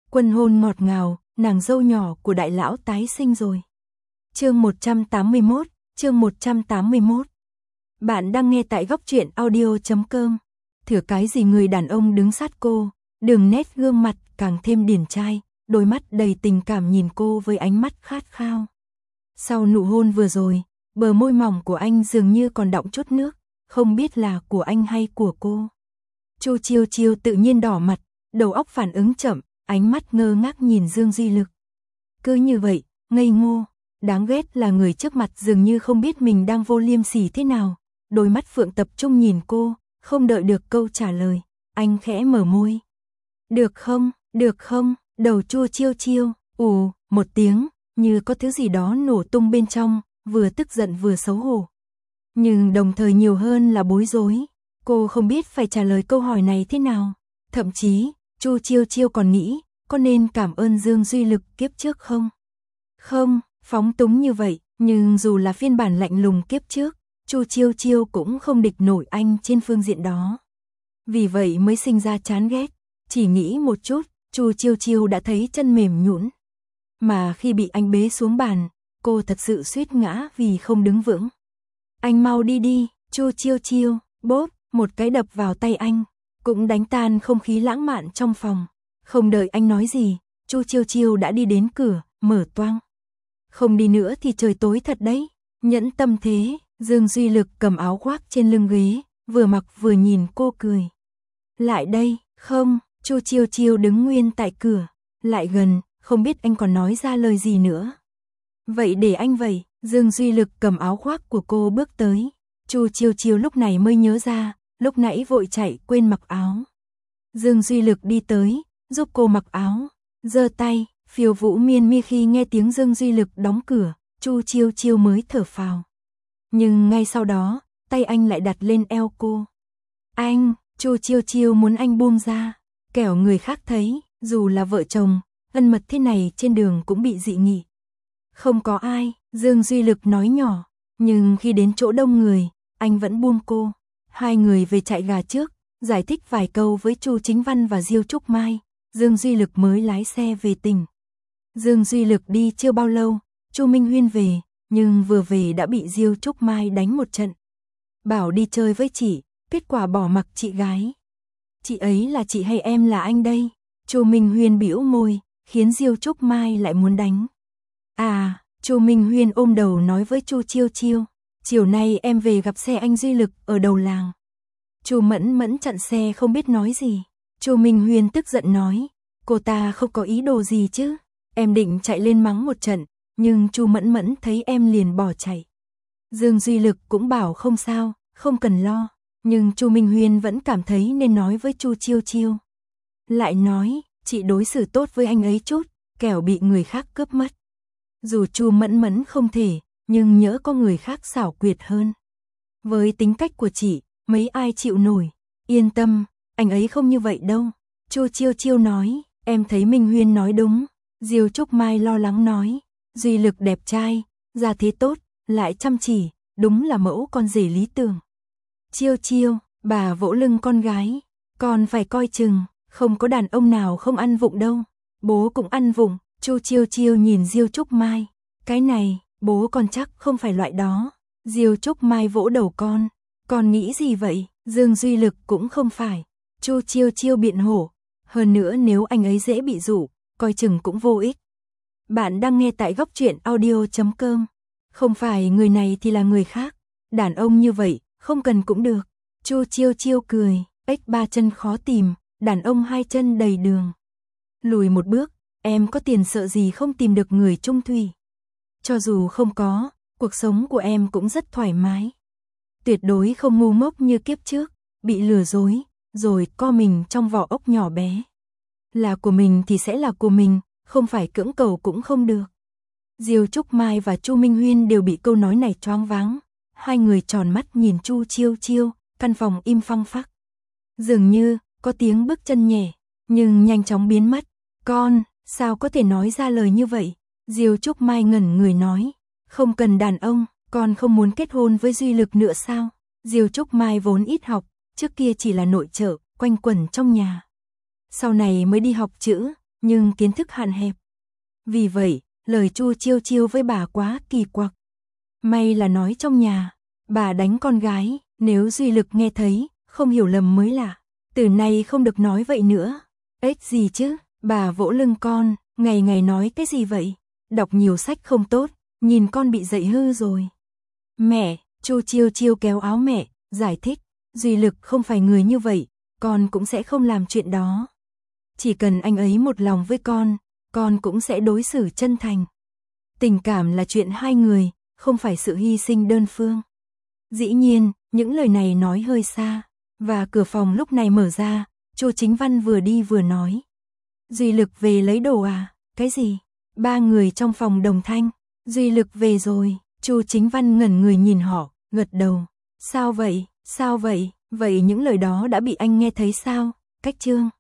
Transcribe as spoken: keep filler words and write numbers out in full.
Quân hôn ngọt ngào, nàng dâu nhỏ của đại lão tái sinh rồi. Chương một trăm tám mươi mốt, chương một trăm tám mươi mốt. Bạn đang nghe tại góc truyện audio chấm com. Thử cái gì người đàn ông đứng sát cô, đường nét gương mặt càng thêm điển trai, đôi mắt đầy tình cảm nhìn cô với ánh mắt khát khao. Sau nụ hôn vừa rồi, bờ môi mỏng của anh dường như còn đọng chút nước, không biết là của anh hay của cô. Chu Chiêu Chiêu tự nhiên đỏ mặt, đầu óc phản ứng chậm, ánh mắt ngơ ngác nhìn Dương Duy Lực. Cứ như vậy, ngây ngô, đáng ghét là người trước mặt dường như không biết mình đang vô liêm sỉ thế nào. Đôi mắt Phượng tập trung nhìn cô, không đợi được câu trả lời, anh khẽ mở môi. Được không, được không, đầu Chu Chiêu Chiêu, ù, một tiếng, như có thứ gì đó nổ tung bên trong, vừa tức giận vừa xấu hổ. Nhưng đồng thời nhiều hơn là bối rối, cô không biết phải trả lời câu hỏi này thế nào. Thậm chí, Chu Chiêu Chiêu còn nghĩ, có nên cảm ơn Dương Duy Lực kiếp trước không? Không, phóng túng như vậy, nhưng dù là phiên bản lạnh lùng kiếp trước, Chu Chiêu Chiêu cũng không địch nổi anh trên phương diện đó. Vì vậy mới sinh ra chán ghét, chỉ nghĩ một chút, Chu Chiêu Chiêu đã thấy chân mềm nhũn. Mà khi bị anh bế xuống bàn, cô thật sự suýt ngã vì không đứng vững. Anh mau đi đi, Chu Chiêu Chiêu, bốp, một cái đập vào tay anh, cũng đánh tan không khí lãng mạn trong phòng. Không đợi anh nói gì, Chu Chiêu Chiêu đã đi đến cửa, mở toang. Không đi nữa thì trời tối thật đấy. Nhẫn tâm thế, Dương Duy Lực cầm áo khoác trên lưng ghế, vừa mặc vừa nhìn cô cười. Lại đây, không, Chu Chiêu Chiêu đứng nguyên tại cửa, lại gần, không biết anh còn nói ra lời gì nữa. Vậy để anh vậy, Dương Duy Lực cầm áo khoác của cô bước tới. Chu Chiêu Chiêu lúc này mới nhớ ra, lúc nãy vội chạy quên mặc áo. Dương Duy Lực đi tới, giúp cô mặc áo, giơ tay, phiêu vũ miên mi. Khi nghe tiếng Dương Duy Lực đóng cửa, Chu Chiêu Chiêu mới thở phào. Nhưng ngay sau đó, tay anh lại đặt lên eo cô. Anh, Chu Chiêu Chiêu muốn anh buông ra, kẻo người khác thấy, dù là vợ chồng, ân mật thế này trên đường cũng bị dị nghị. Không có ai, Dương Duy Lực nói nhỏ, nhưng khi đến chỗ đông người, anh vẫn buông cô. Hai người về chạy gà trước, giải thích vài câu với Chu Chính Văn và Diêu Trúc Mai, Dương Duy Lực mới lái xe về tỉnh. Dương Duy Lực đi chưa bao lâu, Chu Minh Huyên về, nhưng vừa về đã bị Diêu Trúc Mai đánh một trận. Bảo đi chơi với chị, kết quả bỏ mặc chị gái. Chị ấy là chị hay em là anh đây? Chu Minh Huyên bĩu môi, khiến Diêu Trúc Mai lại muốn đánh. À, Chu Minh Huyên ôm đầu nói với Chu Chiêu Chiêu, chiều nay em về gặp xe anh Duy Lực ở đầu làng. Chu Mẫn Mẫn chặn xe không biết nói gì. Chu Minh Huyên tức giận nói, cô ta không có ý đồ gì chứ. Em định chạy lên mắng một trận, nhưng Chu Mẫn Mẫn thấy em liền bỏ chạy. Dương Duy Lực cũng bảo không sao, không cần lo, nhưng Chu Minh Huyên vẫn cảm thấy nên nói với Chu Chiêu Chiêu. Lại nói, chị đối xử tốt với anh ấy chút, kẻo bị người khác cướp mất. Dù Chu Mẫn Mẫn không thể, nhưng nhỡ có người khác xảo quyệt hơn. Với tính cách của chị, mấy ai chịu nổi. Yên tâm, anh ấy không như vậy đâu. Chu Chiêu Chiêu nói, em thấy Minh Huyên nói đúng. Diêu Trúc Mai lo lắng nói, Duy Lực đẹp trai, gia thế tốt, lại chăm chỉ, đúng là mẫu con rể lý tưởng. Chiêu Chiêu, bà vỗ lưng con gái, con phải coi chừng, không có đàn ông nào không ăn vụng đâu. Bố cũng ăn vụng. Chu Chiêu Chiêu nhìn Diêu Trúc Mai, cái này, bố con chắc không phải loại đó. Diêu Trúc Mai vỗ đầu con, con nghĩ gì vậy? Dương Duy Lực cũng không phải. Chu Chiêu Chiêu biện hộ, hơn nữa nếu anh ấy dễ bị dụ, coi chừng cũng vô ích. Bạn đang nghe tại góc truyện audio chấm com. Không phải người này thì là người khác, đàn ông như vậy, không cần cũng được. Chu Chiêu Chiêu cười, ếch ba chân khó tìm, đàn ông hai chân đầy đường. Lùi một bước, em có tiền sợ gì không tìm được người trung thủy. Cho dù không có, cuộc sống của em cũng rất thoải mái. Tuyệt đối không ngu ngốc như kiếp trước, bị lừa dối, rồi co mình trong vỏ ốc nhỏ bé. Là của mình thì sẽ là của mình, không phải cưỡng cầu cũng không được. Diêu Trúc Mai và Chu Minh Huyên đều bị câu nói này choáng váng. Hai người tròn mắt nhìn Chu Chiêu Chiêu, căn phòng im phăng phắc. Dường như, có tiếng bước chân nhẹ, nhưng nhanh chóng biến mất. Con, sao có thể nói ra lời như vậy? Diêu Trúc Mai ngẩn người nói, không cần đàn ông, con không muốn kết hôn với Duy Lực nữa sao? Diêu Trúc Mai vốn ít học, trước kia chỉ là nội trợ, quanh quẩn trong nhà. Sau này mới đi học chữ, nhưng kiến thức hạn hẹp. Vì vậy, lời Chu Chiêu Chiêu với bà quá kỳ quặc. May là nói trong nhà, bà đánh con gái, nếu Duy Lực nghe thấy, không hiểu lầm mới lạ. Từ nay không được nói vậy nữa. Ếch gì chứ, bà vỗ lưng con, ngày ngày nói cái gì vậy? Đọc nhiều sách không tốt, nhìn con bị dạy hư rồi. Mẹ, Chu Chiêu Chiêu kéo áo mẹ, giải thích, Duy Lực không phải người như vậy, con cũng sẽ không làm chuyện đó. Chỉ cần anh ấy một lòng với con, con cũng sẽ đối xử chân thành. Tình cảm là chuyện hai người, không phải sự hy sinh đơn phương. Dĩ nhiên, những lời này nói hơi xa, và cửa phòng lúc này mở ra, Chu Chính Văn vừa đi vừa nói. Duy Lực về lấy đồ à? Cái gì? Ba người trong phòng đồng thanh. Duy Lực về rồi, Chu Chính Văn ngẩn người nhìn họ, gật đầu. Sao vậy? Sao vậy? Vậy những lời đó đã bị anh nghe thấy sao? Cách chương